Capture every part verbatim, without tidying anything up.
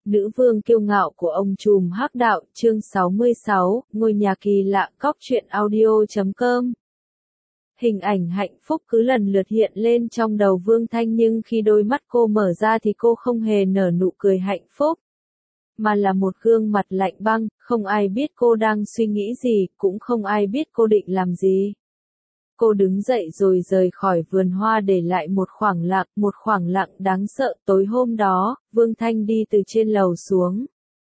Nữ vương kiêu ngạo của ông trùm hắc đạo, chương sáu mươi sáu, ngôi nhà kỳ lạ. Cóc truyện audio chấm com. Hình ảnh hạnh phúc cứ lần lượt hiện lên trong đầu Vương Thanh, nhưng khi đôi mắt cô mở ra thì cô không hề nở nụ cười hạnh phúc, mà là một gương mặt lạnh băng. Không ai biết cô đang suy nghĩ gì, cũng không ai biết cô định làm gì. Cô đứng dậy rồi rời khỏi vườn hoa, để lại một khoảng lặng, một khoảng lặng đáng sợ. Tối hôm đó, Vương Thanh đi từ trên lầu xuống.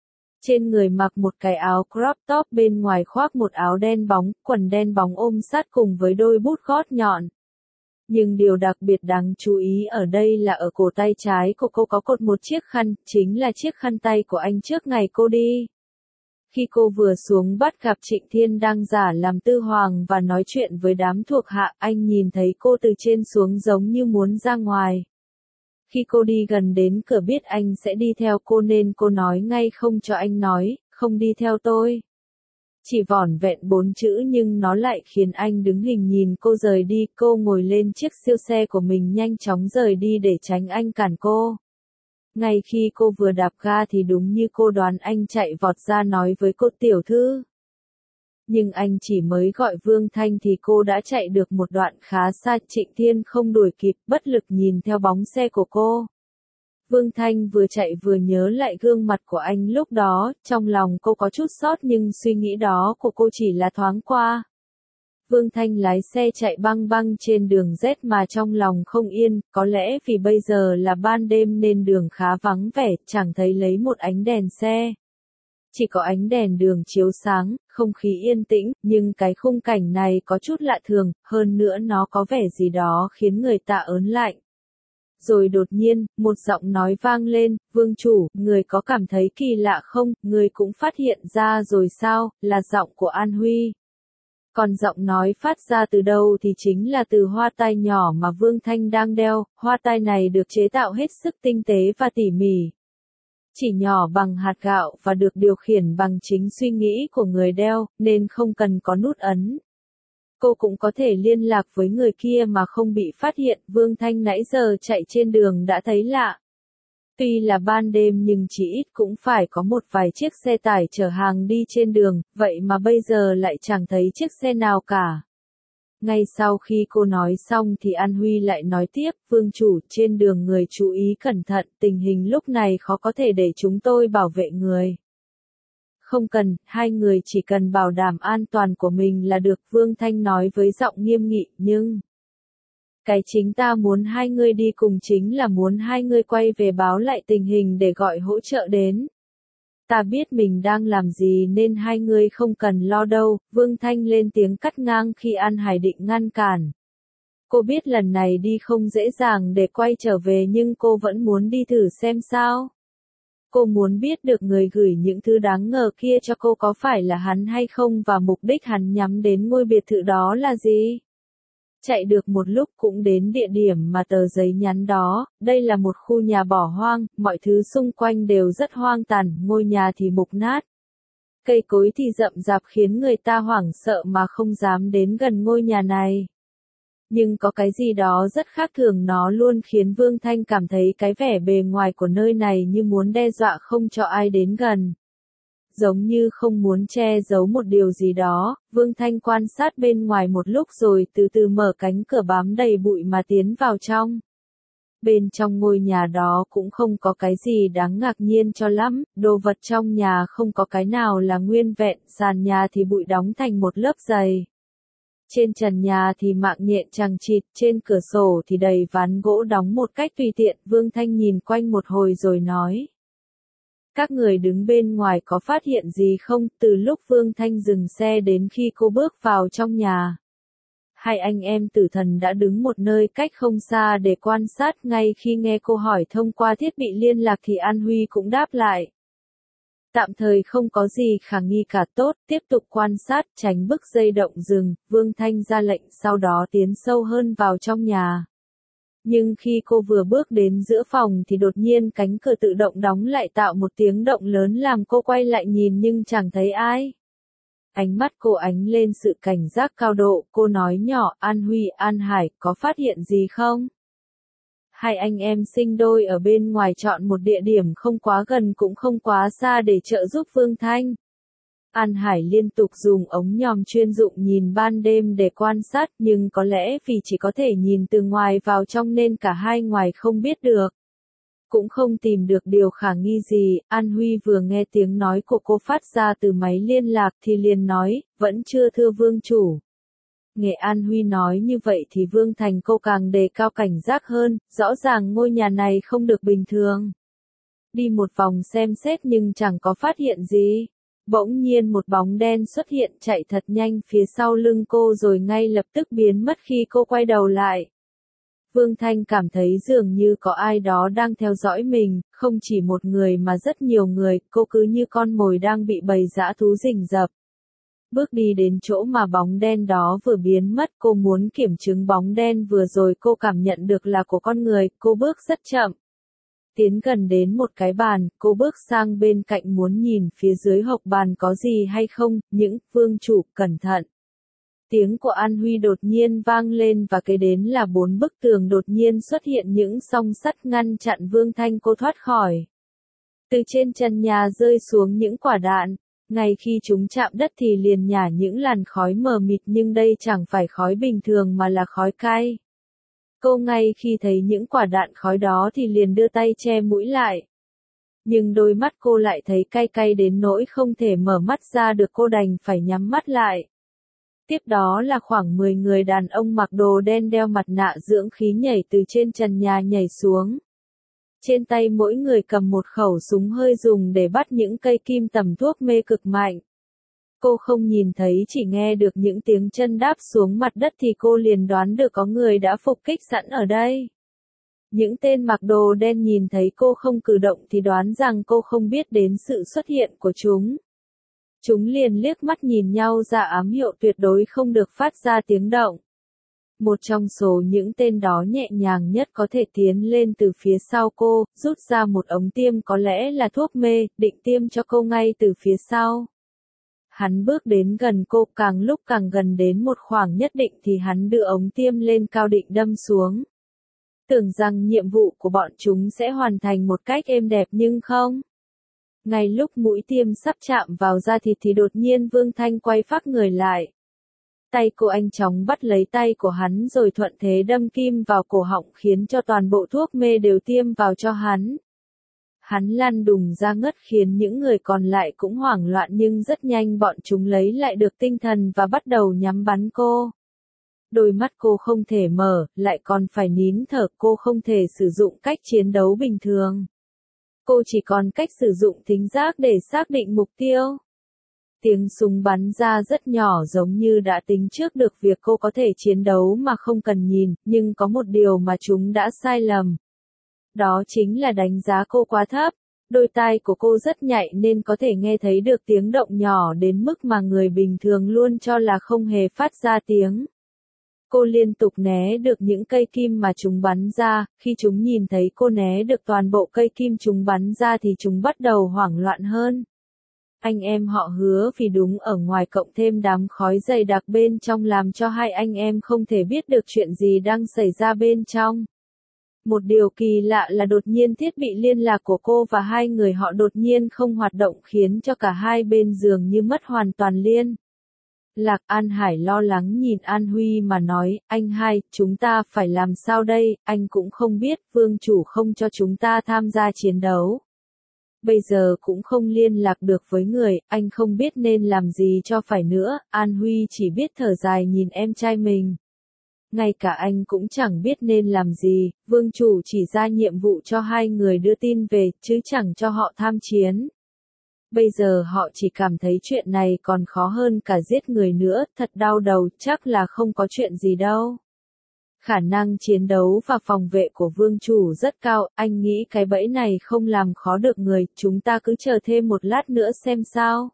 Trên người mặc một cái áo crop top, bên ngoài khoác một áo đen bóng, quần đen bóng ôm sát cùng với đôi bút gót nhọn. Nhưng điều đặc biệt đáng chú ý ở đây là ở cổ tay trái của cô có cột một chiếc khăn, chính là chiếc khăn tay của anh trước ngày cô đi. Khi cô vừa xuống bắt gặp Trịnh Thiên đang giả làm tư hoàng và nói chuyện với đám thuộc hạ, anh nhìn thấy cô từ trên xuống giống như muốn ra ngoài. Khi cô đi gần đến cửa biết anh sẽ đi theo cô nên cô nói ngay không cho anh nói, không đi theo tôi. Chỉ vỏn vẹn bốn chữ nhưng nó lại khiến anh đứng hình nhìn cô rời đi. Cô ngồi lên chiếc siêu xe của mình nhanh chóng rời đi để tránh anh cản cô. Ngay khi cô vừa đạp ga thì đúng như cô đoán, anh chạy vọt ra nói với cô: tiểu thư. Nhưng anh chỉ mới gọi Vương Thanh thì cô đã chạy được một đoạn khá xa. Trịnh Thiên không đuổi kịp, bất lực nhìn theo bóng xe của cô. Vương Thanh vừa chạy vừa nhớ lại gương mặt của anh lúc đó, trong lòng cô có chút sót nhưng suy nghĩ đó của cô chỉ là thoáng qua. Vương Thanh lái xe chạy băng băng trên đường Z mà trong lòng không yên, có lẽ vì bây giờ là ban đêm nên đường khá vắng vẻ, chẳng thấy lấy một ánh đèn xe. Chỉ có ánh đèn đường chiếu sáng, không khí yên tĩnh, nhưng cái khung cảnh này có chút lạ thường, hơn nữa nó có vẻ gì đó khiến người ta ớn lạnh. Rồi đột nhiên, một giọng nói vang lên: vương chủ, người có cảm thấy kỳ lạ không, người cũng phát hiện ra rồi sao, là giọng của An Huy. Còn giọng nói phát ra từ đâu thì chính là từ hoa tai nhỏ mà Vương Thanh đang đeo. Hoa tai này được chế tạo hết sức tinh tế và tỉ mỉ. Chỉ nhỏ bằng hạt gạo và được điều khiển bằng chính suy nghĩ của người đeo, nên không cần có nút ấn. Cô cũng có thể liên lạc với người kia mà không bị phát hiện. Vương Thanh nãy giờ chạy trên đường đã thấy lạ. Tuy là ban đêm nhưng chỉ ít cũng phải có một vài chiếc xe tải chở hàng đi trên đường, vậy mà bây giờ lại chẳng thấy chiếc xe nào cả. Ngay sau khi cô nói xong thì An Huy lại nói tiếp: vương chủ, trên đường người chú ý cẩn thận, tình hình lúc này khó có thể để chúng tôi bảo vệ người. Không cần, hai người chỉ cần bảo đảm an toàn của mình là được, Vương Thanh nói với giọng nghiêm nghị. Nhưng cái chính ta muốn hai người đi cùng chính là muốn hai người quay về báo lại tình hình để gọi hỗ trợ đến. Ta biết mình đang làm gì nên hai người không cần lo đâu. Vương Thanh lên tiếng cắt ngang khi An Hải định ngăn cản. Cô biết lần này đi không dễ dàng để quay trở về nhưng cô vẫn muốn đi thử xem sao. Cô muốn biết được người gửi những thứ đáng ngờ kia cho cô có phải là hắn hay không và mục đích hắn nhắm đến ngôi biệt thự đó là gì. Chạy được một lúc cũng đến địa điểm mà tờ giấy nhắn đó. Đây là một khu nhà bỏ hoang, mọi thứ xung quanh đều rất hoang tàn, ngôi nhà thì mục nát. Cây cối thì rậm rạp khiến người ta hoảng sợ mà không dám đến gần ngôi nhà này. Nhưng có cái gì đó rất khác thường, nó luôn khiến Vương Thanh cảm thấy cái vẻ bề ngoài của nơi này như muốn đe dọa không cho ai đến gần. Giống như không muốn che giấu một điều gì đó, Vương Thanh quan sát bên ngoài một lúc rồi từ từ mở cánh cửa bám đầy bụi mà tiến vào trong. Bên trong ngôi nhà đó cũng không có cái gì đáng ngạc nhiên cho lắm, đồ vật trong nhà không có cái nào là nguyên vẹn, sàn nhà thì bụi đóng thành một lớp dày. Trên trần nhà thì mạng nhện chằng chịt, trên cửa sổ thì đầy ván gỗ đóng một cách tùy tiện. Vương Thanh nhìn quanh một hồi rồi nói: các người đứng bên ngoài có phát hiện gì không? Từ lúc Vương Thanh dừng xe đến khi cô bước vào trong nhà, hai anh em tử thần đã đứng một nơi cách không xa để quan sát. Ngay khi nghe cô hỏi thông qua thiết bị liên lạc thì An Huy cũng đáp lại: tạm thời không có gì khả nghi cả, tốt, tiếp tục quan sát, tránh bức dây động rừng. Vương Thanh ra lệnh, sau đó tiến sâu hơn vào trong nhà. Nhưng khi cô vừa bước đến giữa phòng thì đột nhiên cánh cửa tự động đóng lại tạo một tiếng động lớn làm cô quay lại nhìn nhưng chẳng thấy ai. Ánh mắt cô ánh lên sự cảnh giác cao độ, cô nói nhỏ: An Huy, An Hải, có phát hiện gì không? Hai anh em sinh đôi ở bên ngoài chọn một địa điểm không quá gần cũng không quá xa để trợ giúp Vương Thanh. An Hải liên tục dùng ống nhòm chuyên dụng nhìn ban đêm để quan sát, nhưng có lẽ vì chỉ có thể nhìn từ ngoài vào trong nên cả hai ngoài không biết được. Cũng không tìm được điều khả nghi gì, An Huy vừa nghe tiếng nói của cô phát ra từ máy liên lạc thì liền nói, vẫn chưa thưa vương chủ. Nghe An Huy nói như vậy thì Vương Thành cô càng đề cao cảnh giác hơn, rõ ràng ngôi nhà này không được bình thường. Đi một vòng xem xét nhưng chẳng có phát hiện gì. Bỗng nhiên một bóng đen xuất hiện chạy thật nhanh phía sau lưng cô rồi ngay lập tức biến mất khi cô quay đầu lại. Vương Thanh cảm thấy dường như có ai đó đang theo dõi mình, không chỉ một người mà rất nhiều người, cô cứ như con mồi đang bị bầy dã thú rình rập. Bước đi đến chỗ mà bóng đen đó vừa biến mất, cô muốn kiểm chứng bóng đen vừa rồi cô cảm nhận được là của con người, cô bước rất chậm. Tiến gần đến một cái bàn, cô bước sang bên cạnh muốn nhìn phía dưới hộc bàn có gì hay không, những, vương chủ, cẩn thận. Tiếng của An Huy đột nhiên vang lên và kế đến là bốn bức tường đột nhiên xuất hiện những song sắt ngăn chặn Vương Thanh cô thoát khỏi. Từ trên trần nhà rơi xuống những quả đạn, ngay khi chúng chạm đất thì liền nhả những làn khói mờ mịt nhưng đây chẳng phải khói bình thường mà là khói cay. Cô ngay khi thấy những quả đạn khói đó thì liền đưa tay che mũi lại. Nhưng đôi mắt cô lại thấy cay cay đến nỗi không thể mở mắt ra được, cô đành phải nhắm mắt lại. Tiếp đó là khoảng mười người đàn ông mặc đồ đen đeo mặt nạ dưỡng khí nhảy từ trên trần nhà nhảy xuống. Trên tay mỗi người cầm một khẩu súng hơi dùng để bắt những cây kim tầm thuốc mê cực mạnh. Cô không nhìn thấy chỉ nghe được những tiếng chân đáp xuống mặt đất thì cô liền đoán được có người đã phục kích sẵn ở đây. Những tên mặc đồ đen nhìn thấy cô không cử động thì đoán rằng cô không biết đến sự xuất hiện của chúng. Chúng liền liếc mắt nhìn nhau ra ám hiệu tuyệt đối không được phát ra tiếng động. Một trong số những tên đó nhẹ nhàng nhất có thể tiến lên từ phía sau cô, rút ra một ống tiêm có lẽ là thuốc mê, định tiêm cho cô ngay từ phía sau. Hắn bước đến gần cô, càng lúc càng gần đến một khoảng nhất định thì hắn đưa ống tiêm lên cao định đâm xuống. Tưởng rằng nhiệm vụ của bọn chúng sẽ hoàn thành một cách êm đẹp nhưng không. Ngay lúc mũi tiêm sắp chạm vào da thịt thì đột nhiên Vương Thanh quay phác người lại. Tay cô anh chóng bắt lấy tay của hắn rồi thuận thế đâm kim vào cổ họng khiến cho toàn bộ thuốc mê đều tiêm vào cho hắn. Hắn lăn đùng ra ngất khiến những người còn lại cũng hoảng loạn nhưng rất nhanh bọn chúng lấy lại được tinh thần và bắt đầu nhắm bắn cô. Đôi mắt cô không thể mở, lại còn phải nín thở, cô không thể sử dụng cách chiến đấu bình thường. Cô chỉ còn cách sử dụng thính giác để xác định mục tiêu. Tiếng súng bắn ra rất nhỏ giống như đã tính trước được việc cô có thể chiến đấu mà không cần nhìn, nhưng có một điều mà chúng đã sai lầm. Đó chính là đánh giá cô quá thấp. Đôi tai của cô rất nhạy nên có thể nghe thấy được tiếng động nhỏ đến mức mà người bình thường luôn cho là không hề phát ra tiếng. Cô liên tục né được những cây kim mà chúng bắn ra, khi chúng nhìn thấy cô né được toàn bộ cây kim chúng bắn ra thì chúng bắt đầu hoảng loạn hơn. Anh em họ Hứa vì đúng ở ngoài cộng thêm đám khói dày đặc bên trong làm cho hai anh em không thể biết được chuyện gì đang xảy ra bên trong. Một điều kỳ lạ là đột nhiên thiết bị liên lạc của cô và hai người họ đột nhiên không hoạt động khiến cho cả hai bên dường như mất hoàn toàn liên lạc. An Hải lo lắng nhìn An Huy mà nói, anh hai, chúng ta phải làm sao đây, anh cũng không biết, vương chủ không cho chúng ta tham gia chiến đấu. Bây giờ cũng không liên lạc được với người, anh không biết nên làm gì cho phải nữa, An Huy chỉ biết thở dài nhìn em trai mình. Ngay cả anh cũng chẳng biết nên làm gì, vương chủ chỉ ra nhiệm vụ cho hai người đưa tin về, chứ chẳng cho họ tham chiến. Bây giờ họ chỉ cảm thấy chuyện này còn khó hơn cả giết người nữa, thật đau đầu, chắc là không có chuyện gì đâu. Khả năng chiến đấu và phòng vệ của vương chủ rất cao, anh nghĩ cái bẫy này không làm khó được người, chúng ta cứ chờ thêm một lát nữa xem sao.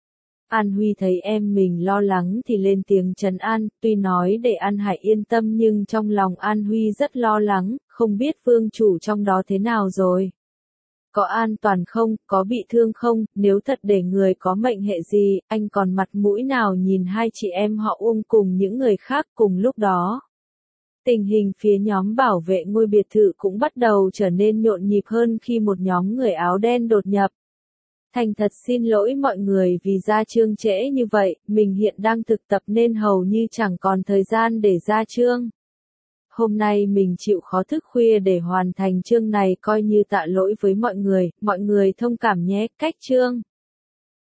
An Huy thấy em mình lo lắng thì lên tiếng trấn an, tuy nói để An Hải yên tâm nhưng trong lòng An Huy rất lo lắng, không biết vương chủ trong đó thế nào rồi. Có an toàn không, có bị thương không, nếu thật để người có mệnh hệ gì, anh còn mặt mũi nào nhìn hai chị em họ Uông cùng những người khác cùng lúc đó. Tình hình phía nhóm bảo vệ ngôi biệt thự cũng bắt đầu trở nên nhộn nhịp hơn khi một nhóm người áo đen đột nhập. Thành thật xin lỗi mọi người vì ra chương trễ như vậy, mình hiện đang thực tập nên hầu như chẳng còn thời gian để ra chương. Hôm nay mình chịu khó thức khuya để hoàn thành chương này coi như tạ lỗi với mọi người, mọi người thông cảm nhé. Cách chương